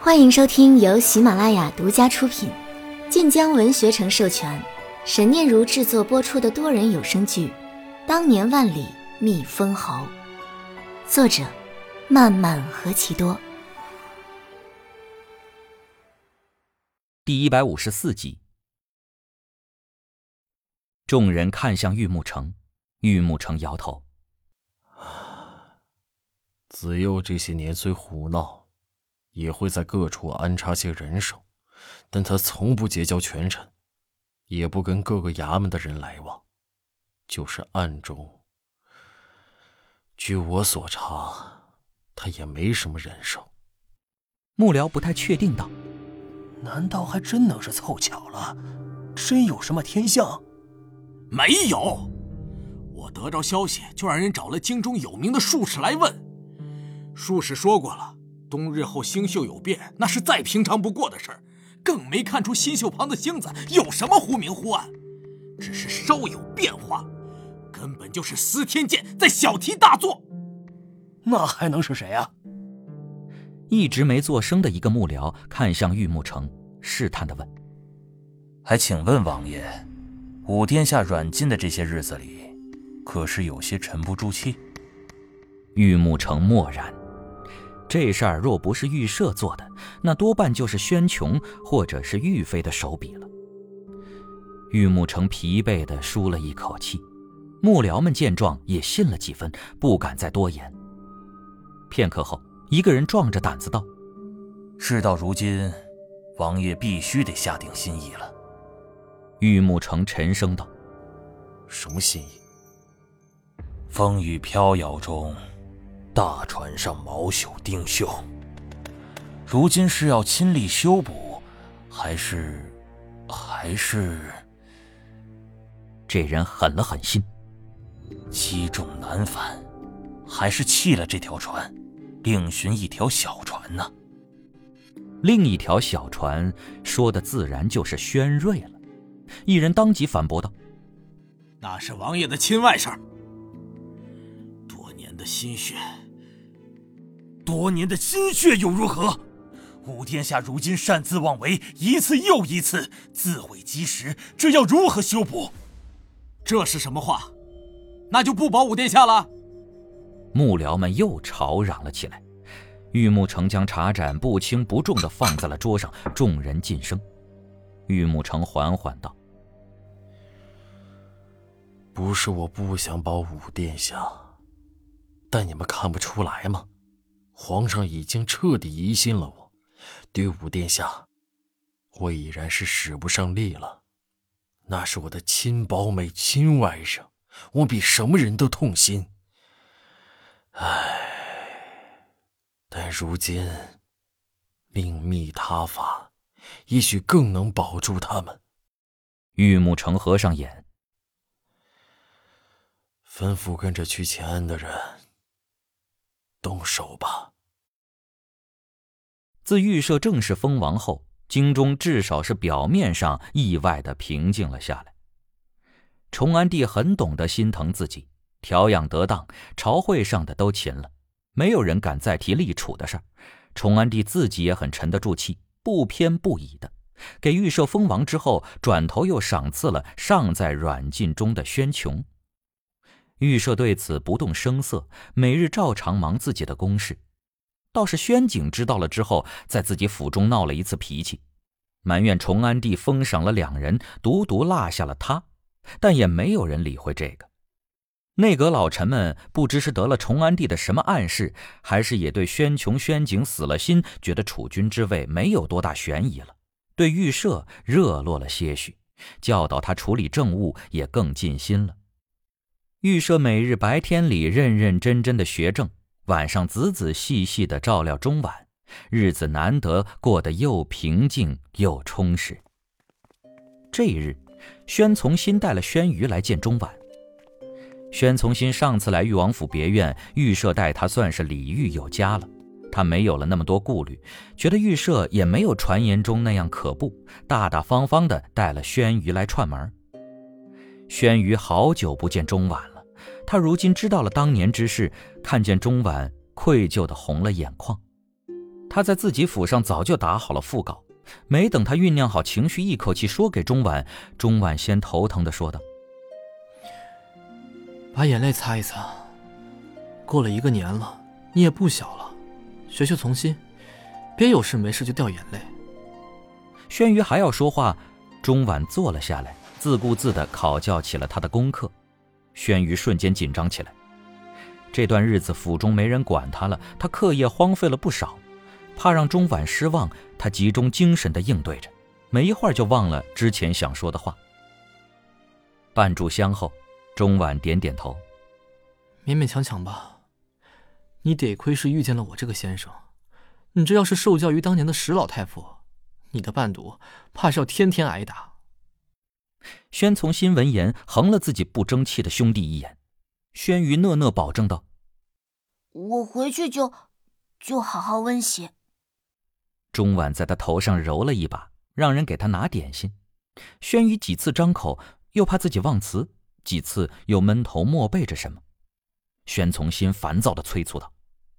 欢迎收听由喜马拉雅独家出品，晋江文学城授权，沈念如制作播出的多人有声剧《当年万里觅封侯》，作者漫漫何其多。 第154集。众人看向玉木城，玉木城摇头。 子佑这些年虽胡闹，也会在各处安插些人手，但他从不结交权臣，也不跟各个衙门的人来往，就是暗中，据我所查，他也没什么人手。 幕僚不太确定道： 难道还真能是凑巧了？真有什么天象？ 没有，我得着消息就让人找了京中有名的术士来问。术士说过了，冬日后星宿有变，那是再平常不过的事儿，更没看出星宿旁的星子有什么忽明忽暗，只是稍有变化，根本就是司天监在小题大做。 那还能是谁啊？ 一直没作声的一个幕僚看向玉木城，试探地问： 还请问王爷，武殿下软禁的这些日子里，可是有些沉不住气？ 玉木城默然。这事儿若不是玉舍做的，那多半就是宣琼或者是玉妃的手笔了。玉木城疲惫地舒了一口气，幕僚们见状也信了几分，不敢再多言。片刻后，一个人壮着胆子道： 事到如今，王爷必须得下定心意了。 玉木城沉声道： 什么心意？ 风雨飘摇中，大船上毛朽丁锈，如今是要亲力修补，还是…… 这人狠了狠心， 积重难返，还是弃了这条船，另寻一条小船呢？ 另一条小船说的自然就是宣瑞了。一人当即反驳道： 那是王爷的亲外甥，多年的心血又如何？武殿下如今擅自妄为，一次又一次，自毁基石，这要如何修补？ 这是什么话？那就不保武殿下了？ 幕僚们又吵嚷了起来。玉木城将茶盏不轻不重地放在了桌上，众人噤声。玉木城缓缓道： 不是我不想保武殿下，但你们看不出来吗？皇上已经彻底疑心了我，对武殿下，我已然是使不上力了。那是我的亲胞妹、亲外甥，我比什么人都痛心。但如今另觅他法，也许更能保住他们。 玉木城合上眼， 吩咐跟着去前安的人动手吧。 自玉舍正式封王后，京中至少是表面上意外地平静了下来。崇安帝很懂得心疼自己，调养得当，朝会上的都擒了，没有人敢再提立储的事儿。崇安帝自己也很沉得住气，不偏不倚的给玉舍封王之后，转头又赏赐了尚在软禁中的宣琼。玉舍对此不动声色，每日照常忙自己的公事。倒是宣景知道了之后，在自己府中闹了一次脾气，埋怨崇安帝封赏了2人，独独落下了他，但也没有人理会这个。内阁老臣们不知是得了崇安帝的什么暗示，还是也对宣琼、宣景死了心，觉得储君之位没有多大悬疑了，对玉舍热络了些许，教导他处理政务也更尽心了。玉舍每日白天里认认真真的学政，晚上仔仔细细地照料中晚，日子难得过得又平静又充实。这一日，宣从新带了宣瑜来见中晚。宣从新上次来裕王府别院，玉舍待他算是礼遇有加了，他没有了那么多顾虑，觉得玉舍也没有传言中那样可怖，大大方方地带了宣瑜来串门。宣瑜好久不见中晚了，他如今知道了当年之事，看见中晚愧疚地红了眼眶。 他在自己府上早就打好了腹稿，没等他酝酿好情绪，一口气说给钟婉，钟婉先头疼地说道：“ 把眼泪擦一擦，过了1个年了，你也不小了，学学从心，别有事没事就掉眼泪。” 轩辕还要说话，钟婉坐了下来，自顾自地考教起了他的功课。轩辕瞬间紧张起来。这段日子府中没人管他了，他课业荒废了不少，怕让钟婉失望，他集中精神地应对着，没一会儿就忘了之前想说的话。半炷香后，钟婉点点头：“ 勉勉强强吧。你得亏是遇见了我这个先生，你这要是受教于当年的石老太傅，你的伴读怕是要天天挨打。” 宣从新闻言横了自己不争气的兄弟一眼。轩辕讷讷保证道：“ 我回去就好好温习。” 钟婉在他头上揉了一把，让人给他拿点心。轩辕几次张口，又怕自己忘词，几次又闷头默背着什么。宣从新烦躁地催促道：“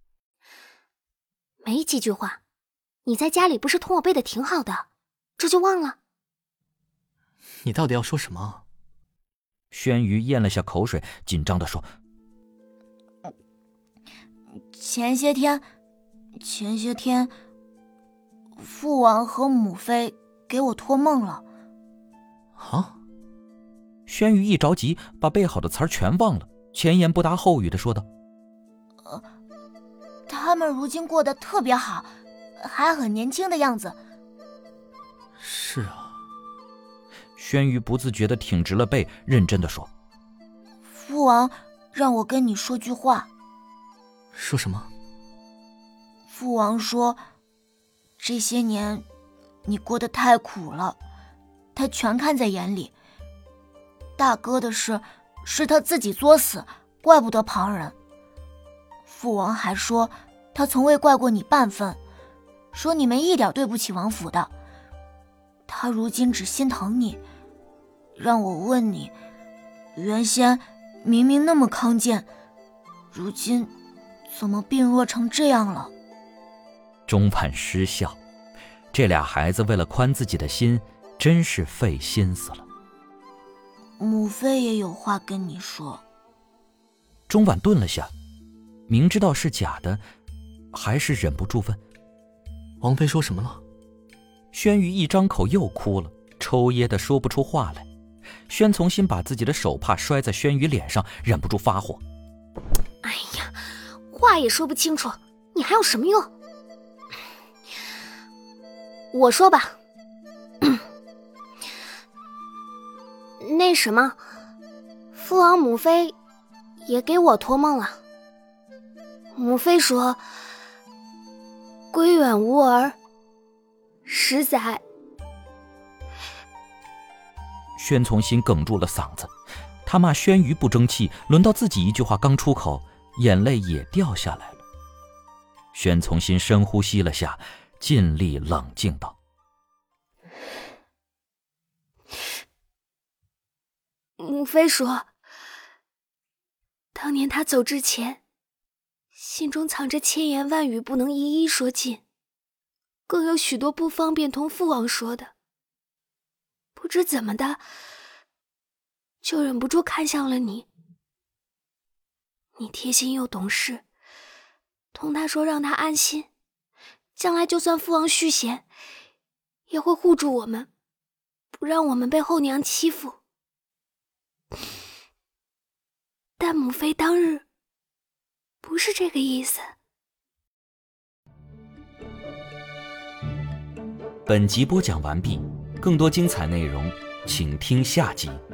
没几句话，你在家里不是同我背的挺好的，这就忘了？”“ 你到底要说什么？” 轩辕咽了下口水，紧张地说：“ 前些天，父王和母妃给我托梦了。”“ 啊？” 轩辕一着急，把背好的词儿全忘了，前言不搭后语地说道：“ 他们如今过得特别好，还很年轻的样子。”“ 是啊。” 轩辕不自觉地挺直了背，认真地说：“ 父王让我跟你说句话。”“ 说什么？”“ 父王说，这些年你过得太苦了，他全看在眼里。大哥的事是他自己作死，怪不得旁人。父王还说他从未怪过你半分，说你没一点对不起王府的。他如今只心疼你，让我问你，原先明明那么康健，如今怎么病弱成这样了？” 钟婉失笑，这俩孩子为了宽自己的心，真是费心思了。 “母妃也有话跟你说。” 钟婉顿了下，明知道是假的，还是忍不住问：“ 王妃说什么了？” 轩辕一张口又哭了，抽噎的说不出话来。宣从新把自己的手帕摔在轩辕脸上，忍不住发火：“ 哎呀，话也说不清楚，你还有什么用？我说吧，那什么，父王母妃也给我托梦了。母妃说，归远无儿，10载。” 宣从新哽住了嗓子，他骂轩辕不争气，轮到自己一句话刚出口，眼泪也掉下来了。宣从新深呼吸了下，尽力冷静道：“ 母妃说，当年她走之前，心中藏着千言万语不能一一说尽，更有许多不方便同父王说的。不知怎么的，就忍不住看向了你。你贴心又懂事，同他说让他安心，将来就算父王续弦，也会护住我们，不让我们被后娘欺负。但母妃当日不是这个意思。” 本集播讲完毕，更多精彩内容，请听下集。